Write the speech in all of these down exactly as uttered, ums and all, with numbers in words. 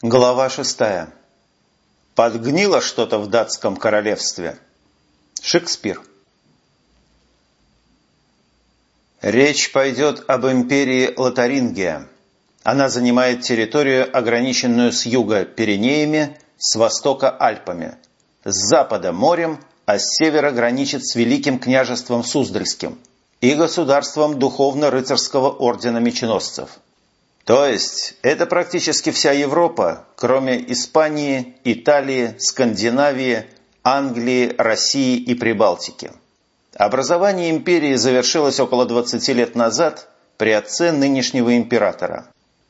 Глава шестая. Подгнило что-то в датском королевстве. Шекспир. Речь пойдет об империи Лотарингия. Она занимает территорию, ограниченную с юга Пиренеями, с востока Альпами, с запада морем, а с севера граничит с Великим княжеством Суздальским и государством духовно-рыцарского ордена меченосцев. То есть это практически вся Европа, кроме Испании, Италии, Скандинавии, Англии, России и Прибалтики. Образование империи завершилось около двадцати лет назад при отце нынешнего императора.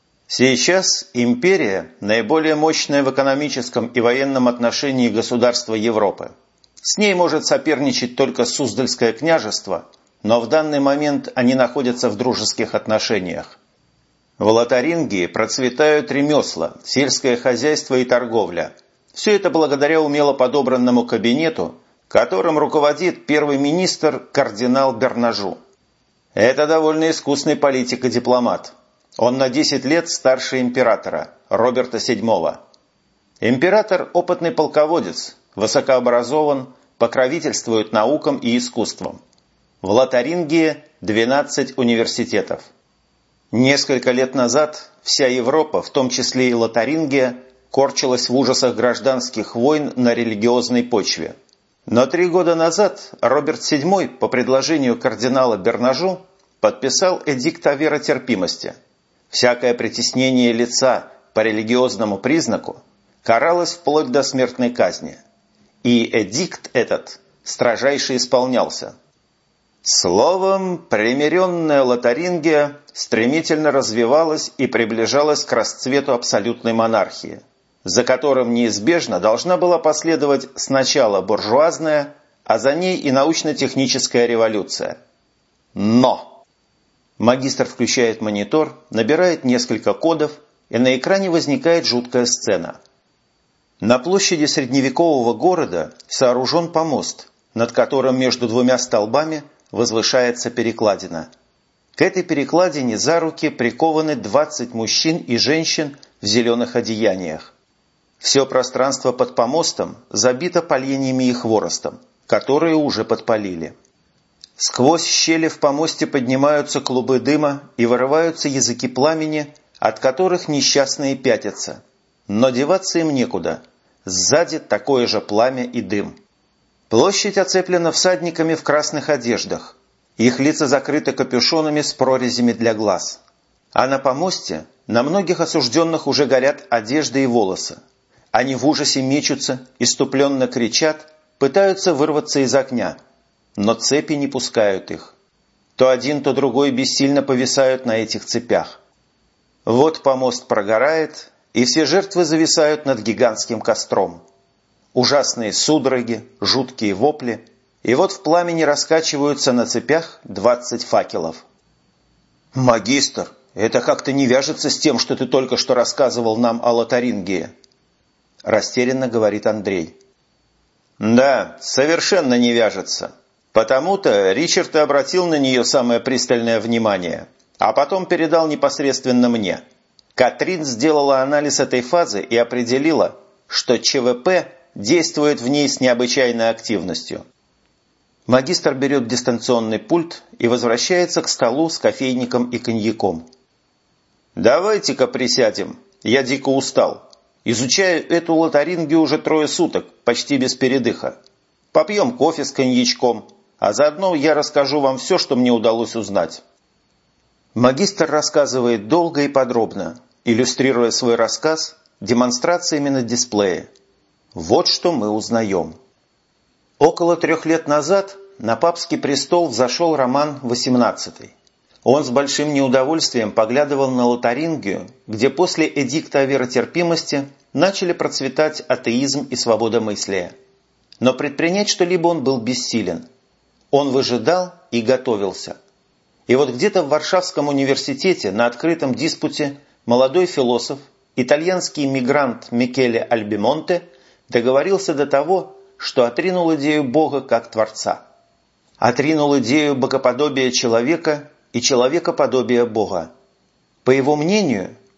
Сейчас империя – наиболее мощное в экономическом и военном отношении государство Европы. С ней может соперничать только Суздальское княжество, но в данный момент они находятся в дружеских отношениях. В Лотарингии процветают ремесла, сельское хозяйство и торговля. Все это благодаря умело подобранному кабинету, которым руководит первый министр кардинал Бернажу. Это довольно искусный политик и дипломат. Он на десять лет старше императора, Роберта седьмого. Император – опытный полководец, высокообразован, покровительствует наукам и искусствам. В Лотарингии двенадцать университетов. Несколько лет назад вся Европа, в том числе и Лотарингия, корчилась в ужасах гражданских войн на религиозной почве. Но три года назад Роберт седьмой по предложению кардинала Бернажу подписал эдикт о веротерпимости. Всякое притеснение лица по религиозному признаку каралось вплоть до смертной казни. И эдикт этот строжайше исполнялся. Словом, примиренная Лотарингия стремительно развивалась и приближалась к расцвету абсолютной монархии, за которым неизбежно должна была последовать сначала буржуазная, а за ней и научно-техническая революция. Но! Магистр включает монитор, набирает несколько кодов, и на экране возникает жуткая сцена. На площади средневекового города сооружен помост, над которым между двумя столбами возвышается перекладина. К этой перекладине за руки прикованы двадцать мужчин и женщин в зеленых одеяниях. Все пространство под помостом забито поленьями и хворостом, которые уже подпалили. Сквозь щели в помосте поднимаются клубы дыма и вырываются языки пламени, от которых несчастные пятятся. Но деваться им некуда. Сзади такое же пламя и дым. Площадь оцеплена всадниками в красных одеждах. Их лица закрыты капюшонами с прорезями для глаз. А на помосте на многих осужденных уже горят одежды и волосы. Они в ужасе мечутся, иступленно кричат, пытаются вырваться из огня. Но цепи не пускают их. То один, то другой бессильно повисают на этих цепях. Вот помост прогорает, и все жертвы зависают над гигантским костром. Ужасные судороги, жуткие вопли, и вот в пламени раскачиваются на цепях двадцать факелов. «Магистр, это как-то не вяжется с тем, что ты только что рассказывал нам о Лотарингии», – растерянно говорит Андрей. «Да, совершенно не вяжется. Потому-то Ричард и обратил на нее самое пристальное внимание, а потом передал непосредственно мне. Катрин сделала анализ этой фазы и определила, что ЧВП действует в ней с необычайной активностью». Магистр берет дистанционный пульт и возвращается к столу с кофейником и коньяком. «Давайте-ка присядем. Я дико устал. Изучаю эту Лотарингию уже трое суток, почти без передыха. Попьем кофе с коньячком, а заодно я расскажу вам все, что мне удалось узнать». Магистр рассказывает долго и подробно, иллюстрируя свой рассказ демонстрациями на дисплее. Вот что мы узнаем. Около трех лет назад на папский престол взошел Роман восемнадцатый. Он с большим неудовольствием поглядывал на Лотарингию, где после эдикта о веротерпимости начали процветать атеизм и свободомыслие. Но предпринять что-либо он был бессилен. Он выжидал и готовился. И вот где-то в Варшавском университете на открытом диспуте молодой философ, итальянский мигрант Микеле Альбимонте договорился до того, что отринул идею Бога как Творца. Отринул идею богоподобия человека и человекоподобия Бога. По его мнению,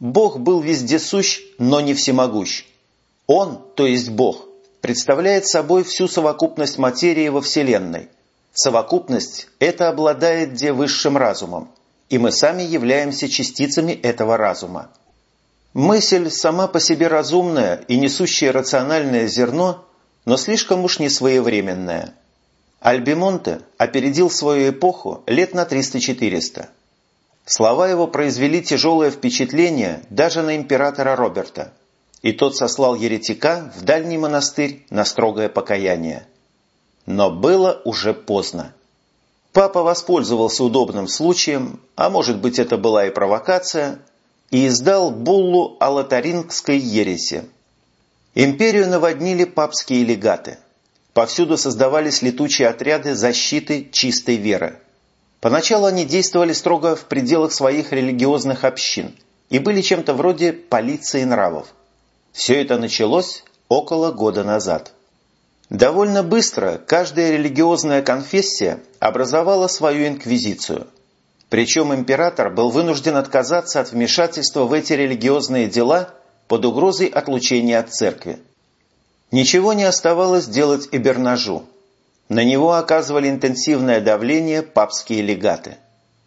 Бог был вездесущ, но не всемогущ. Он, то есть Бог, представляет собой всю совокупность материи во Вселенной. Совокупность это обладает где высшим разумом, и мы сами являемся частицами этого разума. Мысль сама по себе разумная и несущая рациональное зерно, но слишком уж несвоевременная. Альбимонте опередил свою эпоху лет на триста-четыреста. Слова его произвели тяжелое впечатление даже на императора Роберта, и тот сослал еретика в дальний монастырь на строгое покаяние. Но было уже поздно. Папа воспользовался удобным случаем, а может быть это была и провокация, и издал буллу о лотарингской ереси. Империю наводнили папские легаты. Повсюду создавались летучие отряды защиты чистой веры. Поначалу они действовали строго в пределах своих религиозных общин и были чем-то вроде полиции нравов. Все это началось около года назад. Довольно быстро каждая религиозная конфессия образовала свою инквизицию. Причем император был вынужден отказаться от вмешательства в эти религиозные дела под угрозой отлучения от церкви. Ничего не оставалось делать и Бернажу. На него оказывали интенсивное давление папские легаты.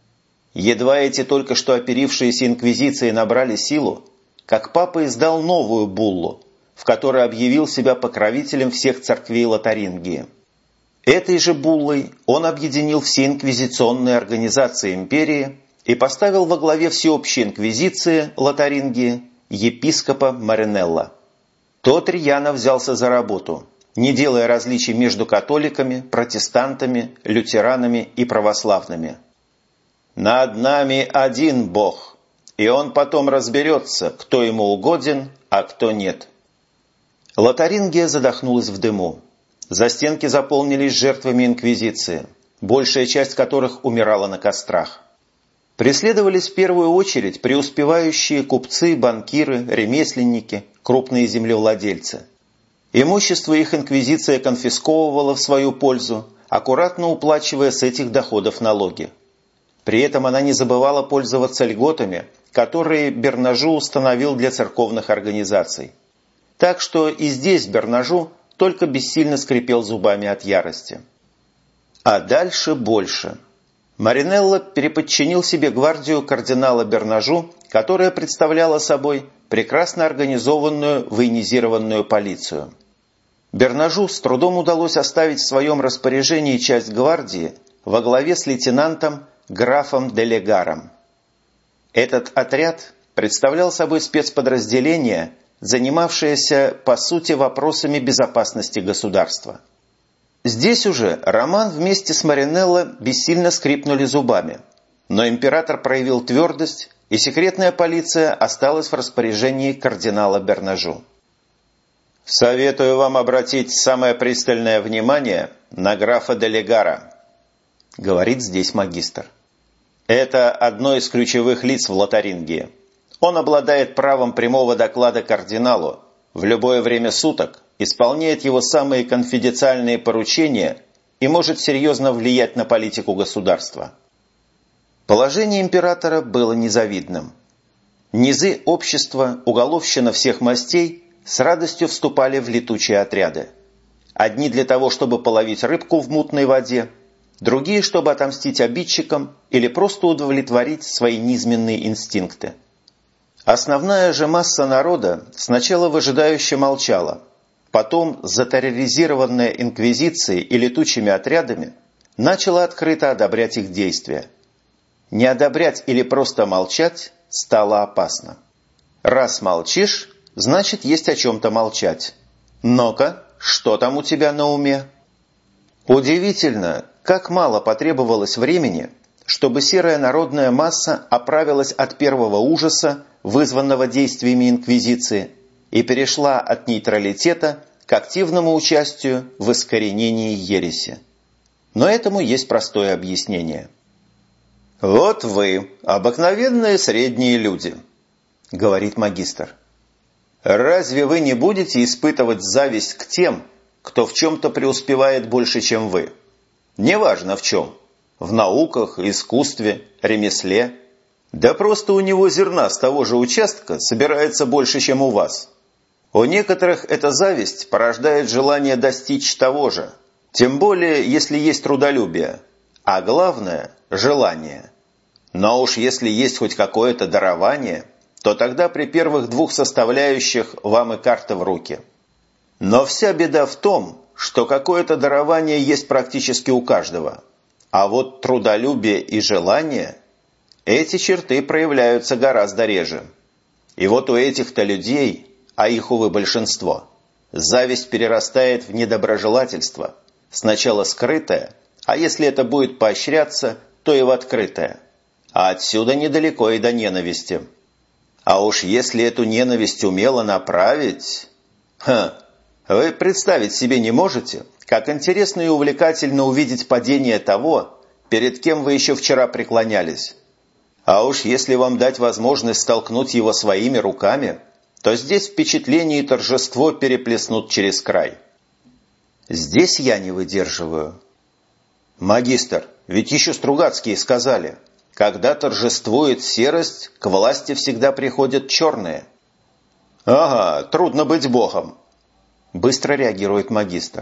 Едва эти только что оперившиеся инквизиции набрали силу, как папа издал новую буллу, в которой объявил себя покровителем всех церквей Лотарингии. Этой же буллой он объединил все инквизиционные организации империи и поставил во главе всеобщей инквизиции Лотарингии епископа Маринелла. Тот рьяно взялся за работу, не делая различий между католиками, протестантами, лютеранами и православными. «Над нами один Бог, и он потом разберется, кто ему угоден, а кто нет». Лотарингия задохнулась в дыму. Застенки заполнились жертвами инквизиции, большая часть которых умирала на кострах. Преследовались в первую очередь преуспевающие купцы, банкиры, ремесленники, крупные землевладельцы. Имущество их инквизиция конфисковывала в свою пользу, аккуратно уплачивая с этих доходов налоги. При этом она не забывала пользоваться льготами, которые Бернажу установил для церковных организаций. Так что и здесь Бернажу только бессильно скрипел зубами от ярости. А дальше больше. Маринелло переподчинил себе гвардию кардинала Бернажу, которая представляла собой прекрасно организованную военизированную полицию. Бернажу с трудом удалось оставить в своем распоряжении часть гвардии во главе с лейтенантом графом де Легаром. Этот отряд представлял собой спецподразделение, занимавшееся, по сути, вопросами безопасности государства. Здесь уже Роман вместе с Маринелло бессильно скрипнули зубами, но император проявил твердость, и секретная полиция осталась в распоряжении кардинала Бернажу. «Советую вам обратить самое пристальное внимание на графа де Легара», — говорит здесь магистр. «Это одно из ключевых лиц в Лотарингии. Он обладает правом прямого доклада кардиналу в любое время суток, исполняет его самые конфиденциальные поручения и может серьезно влиять на политику государства». Положение императора было незавидным. Низы общества, уголовщина всех мастей с радостью вступали в летучие отряды. Одни для того, чтобы половить рыбку в мутной воде, другие, чтобы отомстить обидчикам или просто удовлетворить свои низменные инстинкты. Основная же масса народа сначала выжидающе молчала, потом, затерроризированная инквизицией и летучими отрядами, начала открыто одобрять их действия. Не одобрять или просто молчать стало опасно. Раз молчишь, значит, есть о чем-то молчать. Ну-ка, что там у тебя на уме? Удивительно, как мало потребовалось времени, чтобы серая народная масса оправилась от первого ужаса, вызванного действиями инквизиции, и перешла от нейтралитета к активному участию в искоренении ереси. Но этому есть простое объяснение. «Вот вы, обыкновенные средние люди», — говорит магистр. «Разве вы не будете испытывать зависть к тем, кто в чем-то преуспевает больше, чем вы? Неважно в чем. В науках, искусстве, ремесле. Да просто у него зерна с того же участка собирается больше, чем у вас. У некоторых эта зависть порождает желание достичь того же, тем более, если есть трудолюбие, а главное – желание. Но уж если есть хоть какое-то дарование, то тогда при первых двух составляющих вам и карта в руки. Но вся беда в том, что какое-то дарование есть практически у каждого, а вот трудолюбие и желание – эти черты проявляются гораздо реже. И вот у этих-то людей, а их, увы, большинство, зависть перерастает в недоброжелательство, сначала скрытое, а если это будет поощряться, то и в открытое. А отсюда недалеко и до ненависти. А уж если эту ненависть умело направить... Ха, вы представить себе не можете, как интересно и увлекательно увидеть падение того, перед кем вы еще вчера преклонялись. А уж если вам дать возможность столкнуть его своими руками, то здесь впечатление и торжество переплеснут через край. Здесь я не выдерживаю. Магистр, ведь еще Стругацкие сказали, когда торжествует серость, к власти всегда приходят черные. Ага, трудно быть богом. Быстро реагирует магистр.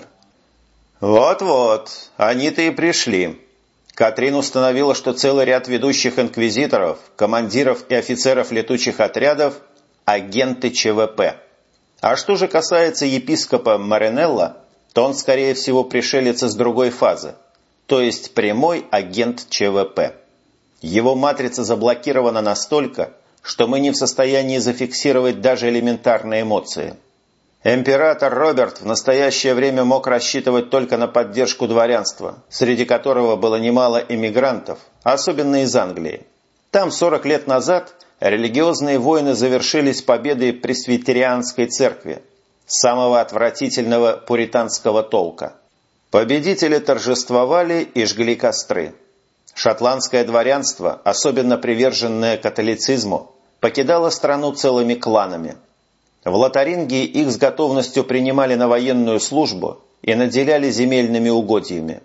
Вот-вот, они-то и пришли. Катрин установила, что целый ряд ведущих инквизиторов, командиров и офицеров летучих отрядов – агенты ЧВП. А что же касается епископа Маринелла, то он, скорее всего, пришелец из другой фазы, то есть прямой агент ЧВП. Его матрица заблокирована настолько, что мы не в состоянии зафиксировать даже элементарные эмоции. Император Роберт в настоящее время мог рассчитывать только на поддержку дворянства, среди которого было немало эмигрантов, особенно из Англии. Там сорок лет назад религиозные войны завершились победой пресвитерианской церкви, самого отвратительного пуританского толка. Победители торжествовали и жгли костры. Шотландское дворянство, особенно приверженное католицизму, покидало страну целыми кланами. В Лотарингии их с готовностью принимали на военную службу и наделяли земельными угодьями.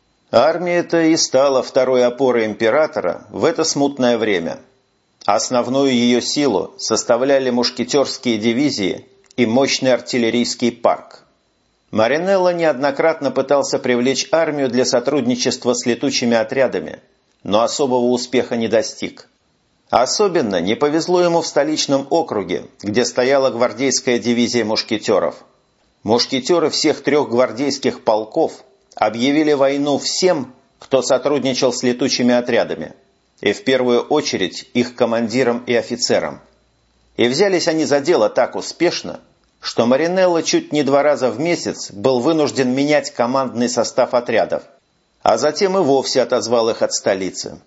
Армия-то и стала второй опорой императора в это смутное время. Основную ее силу составляли мушкетерские дивизии и мощный артиллерийский парк. Маринелло неоднократно пытался привлечь армию для сотрудничества с летучими отрядами, но особого успеха не достиг. Особенно не повезло ему в столичном округе, где стояла гвардейская дивизия мушкетеров. Мушкетеры всех трех гвардейских полков объявили войну всем, кто сотрудничал с летучими отрядами, и в первую очередь их командирам и офицерам. И взялись они за дело так успешно, что Маринелло чуть не два раза в месяц был вынужден менять командный состав отрядов, а затем и вовсе отозвал их от столицы.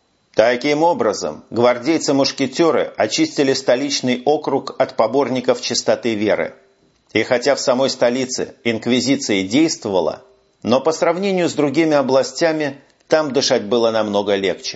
Таким образом, гвардейцы-мушкетеры очистили столичный округ от поборников чистоты веры. И хотя в самой столице инквизиция действовала, но по сравнению с другими областями там дышать было намного легче.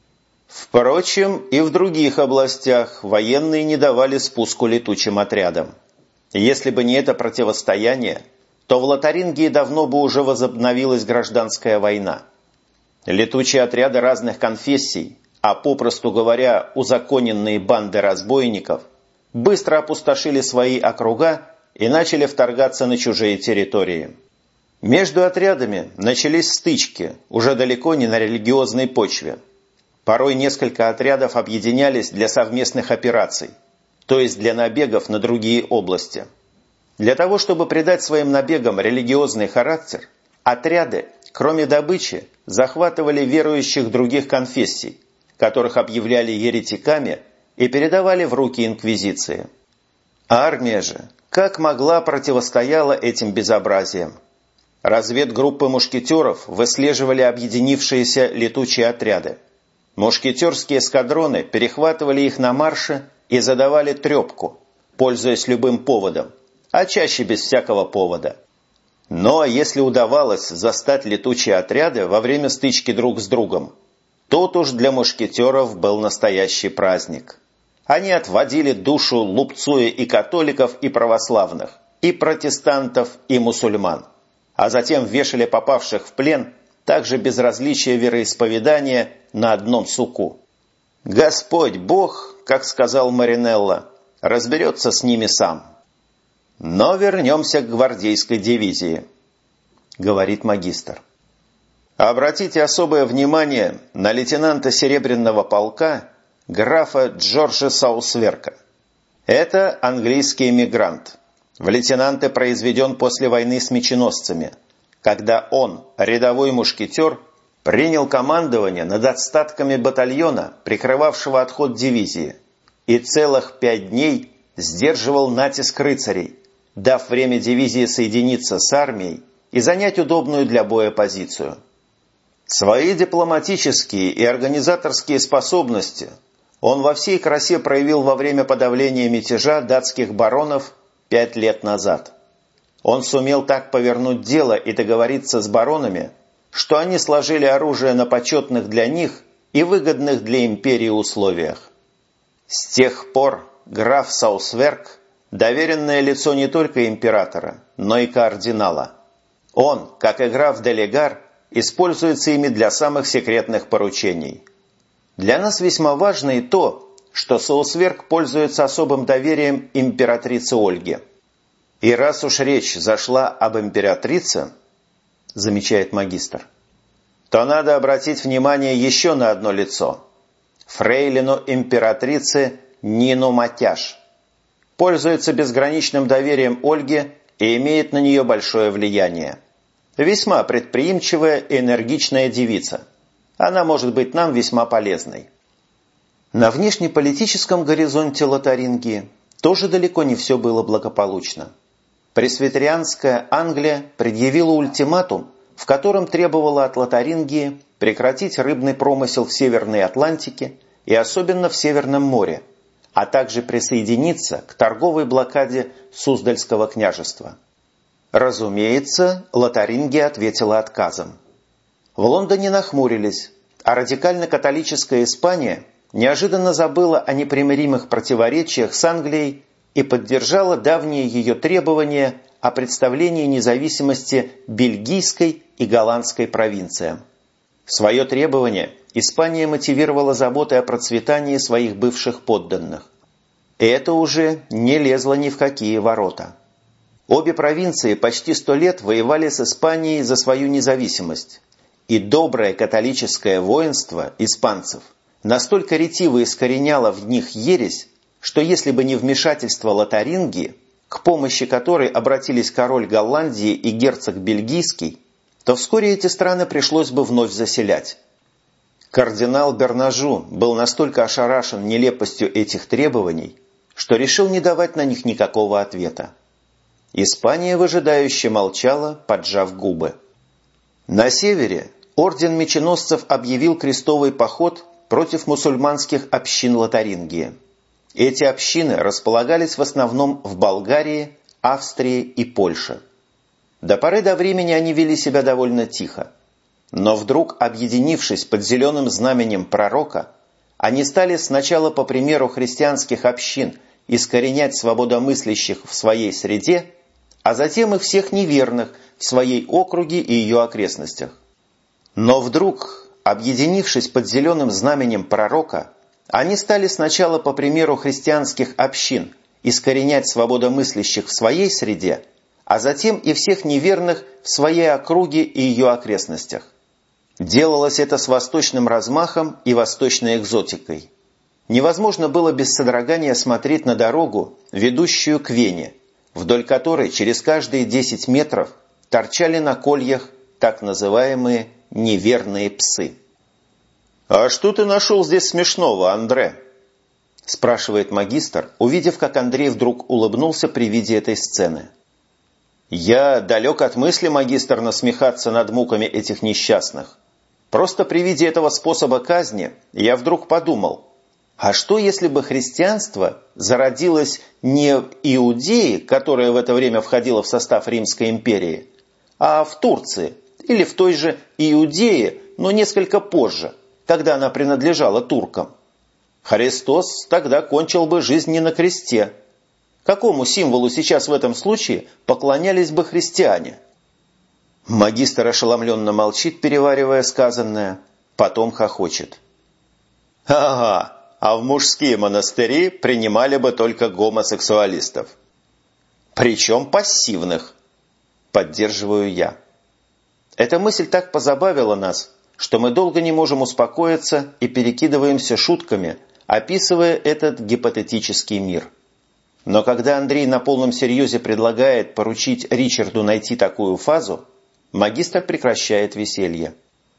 Впрочем, и в других областях военные не давали спуску летучим отрядам. Если бы не это противостояние, то в Лотарингии давно бы уже возобновилась гражданская война. Летучие отряды разных конфессий, а попросту говоря, узаконенные банды разбойников, быстро опустошили свои округа и начали вторгаться на чужие территории. Между отрядами начались стычки, уже далеко не на религиозной почве. Порой несколько отрядов объединялись для совместных операций, то есть для набегов на другие области. Для того, чтобы придать своим набегам религиозный характер, отряды, кроме добычи, захватывали верующих других конфессий, которых объявляли еретиками и передавали в руки инквизиции. Армия же, как могла, противостояла этим безобразиям. Разведгруппы мушкетеров выслеживали объединившиеся летучие отряды. Мушкетерские эскадроны перехватывали их на марше и задавали трепку, пользуясь любым поводом, а чаще без всякого повода. Но если удавалось застать летучие отряды во время стычки друг с другом, тут уж для мушкетеров был настоящий праздник. Они отводили душу, лупцуя и католиков, и православных, и протестантов, и мусульман, а затем вешали попавших в плен также без различия вероисповедания на одном суку. Господь Бог, как сказал Маринелло, разберется с ними сам. Но вернемся к гвардейской дивизии, говорит магистр. Обратите особое внимание на лейтенанта Серебряного полка графа Джорджа Саусверка. Это английский эмигрант. В лейтенанты произведен после войны с меченосцами, когда он, рядовой мушкетер, принял командование над остатками батальона, прикрывавшего отход дивизии, и целых пять дней сдерживал натиск рыцарей, дав время дивизии соединиться с армией и занять удобную для боя позицию. Свои дипломатические и организаторские способности он во всей красе проявил во время подавления мятежа датских баронов пять лет назад. Он сумел так повернуть дело и договориться с баронами, что они сложили оружие на почетных для них и выгодных для империи условиях. С тех пор граф Саусверк – доверенное лицо не только императора, но и кардинала. Он, как и граф Делегар, используется ими для самых секретных поручений. Для нас весьма важно и то, что Саусверк пользуется особым доверием императрицы Ольги. И раз уж речь зашла об императрице, замечает магистр, то надо обратить внимание еще на одно лицо – фрейлину императрицы Нину Матяш. Пользуется безграничным доверием Ольги и имеет на нее большое влияние. Весьма предприимчивая и энергичная девица. Она может быть нам весьма полезной. На внешнеполитическом горизонте Лотарингии тоже далеко не все было благополучно. Пресвитерианская Англия предъявила ультиматум, в котором требовала от Лотарингии прекратить рыбный промысел в Северной Атлантике и особенно в Северном море, а также присоединиться к торговой блокаде Суздальского княжества. Разумеется, Лотарингия ответила отказом. В Лондоне нахмурились, а радикально-католическая Испания неожиданно забыла о непримиримых противоречиях с Англией и поддержала давние ее требования о представлении независимости бельгийской и голландской провинциям. Свое требование Испания мотивировала заботой о процветании своих бывших подданных. Это уже не лезло ни в какие ворота. Обе провинции почти сто лет воевали с Испанией за свою независимость, и доброе католическое воинство испанцев настолько ретиво искореняло в них ересь, что если бы не вмешательство Лотарингии, к помощи которой обратились король Голландии и герцог Бельгийский, то вскоре эти страны пришлось бы вновь заселять. Кардинал Бернажу был настолько ошарашен нелепостью этих требований, что решил не давать на них никакого ответа. Испания выжидающе молчала, поджав губы. На севере орден меченосцев объявил крестовый поход против мусульманских общин Лотарингии. Эти общины располагались в основном в Болгарии, Австрии и Польше. До поры до времени они вели себя довольно тихо. Но вдруг, объединившись под зеленым знаменем пророка, они стали сначала по примеру христианских общин искоренять свободомыслящих в своей среде, а затем и всех неверных в своей округе и ее окрестностях. Но вдруг, объединившись под зеленым знаменем пророка, они стали сначала по примеру христианских общин искоренять свободомыслящих в своей среде, а затем и всех неверных в своей округе и ее окрестностях. Делалось это с восточным размахом и восточной экзотикой. Невозможно было без содрогания смотреть на дорогу, ведущую к Вене, вдоль которой через каждые десять метров торчали на кольях так называемые неверные псы. «А что ты нашел здесь смешного, Андре?» – спрашивает магистр, увидев, как Андрей вдруг улыбнулся при виде этой сцены. «Я далек от мысли, магистр, насмехаться над муками этих несчастных. Просто при виде этого способа казни я вдруг подумал, а что если бы христианство зародилось не в Иудее, которая в это время входила в состав Римской империи, а в Турции или в той же Иудее, но несколько позже, когда она принадлежала туркам? Христос тогда кончил бы жизнь не на кресте. Какому символу сейчас в этом случае поклонялись бы христиане?» Магистр ошеломленно молчит, переваривая сказанное, потом хохочет. Ага, а в мужские монастыри принимали бы только гомосексуалистов. Причем пассивных, поддерживаю я. Эта мысль так позабавила нас, что мы долго не можем успокоиться и перекидываемся шутками, описывая этот гипотетический мир. Но когда Андрей на полном серьезе предлагает поручить Ричарду найти такую фазу, магистр прекращает веселье.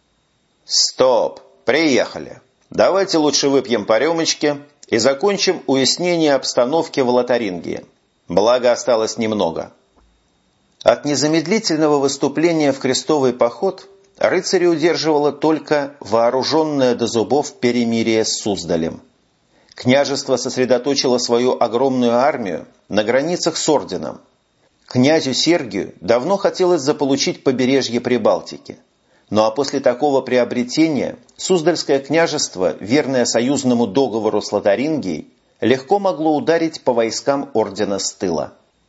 «Стоп! Приехали! Давайте лучше выпьем по рюмочке и закончим уяснение обстановки в Лотарингии. Благо осталось немного». От незамедлительного выступления в крестовый поход рыцаря удерживало только вооруженное до зубов перемирие с Суздалем. Княжество сосредоточило свою огромную армию на границах с орденом. Князю Сергию давно хотелось заполучить побережье Прибалтики. Ну а после такого приобретения Суздальское княжество, верное союзному договору с Лотарингией, легко могло ударить по войскам ордена с тыла.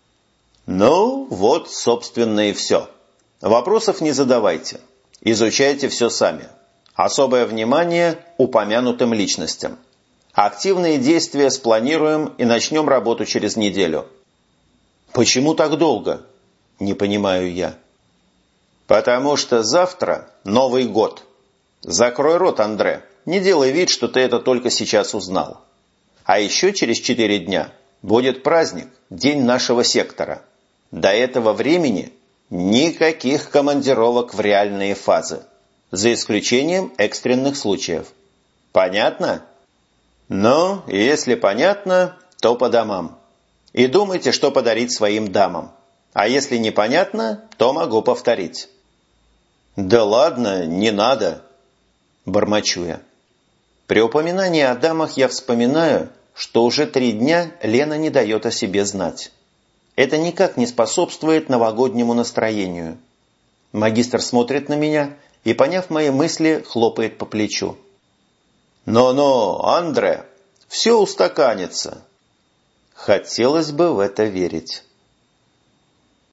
Ну, вот, собственно, и все. Вопросов не задавайте. Изучайте все сами. Особое внимание упомянутым личностям. Активные действия спланируем и начнем работу через неделю. Почему так долго? Не понимаю я. Потому что завтра Новый год. Закрой рот, Андре. Не делай вид, что ты это только сейчас узнал. А еще через четыре дня будет праздник, день нашего сектора. До этого времени никаких командировок в реальные фазы, за исключением экстренных случаев. Понятно? Ну, если понятно, то по домам. И думайте, что подарить своим дамам. А если непонятно, то могу повторить. Да ладно, не надо, бормочу я. При упоминании о дамах я вспоминаю, что уже три дня Лена не дает о себе знать. Это никак не способствует новогоднему настроению. Магистр смотрит на меня и, поняв мои мысли, хлопает по плечу. «Но-но, Андре, все устаканится». Хотелось бы в это верить.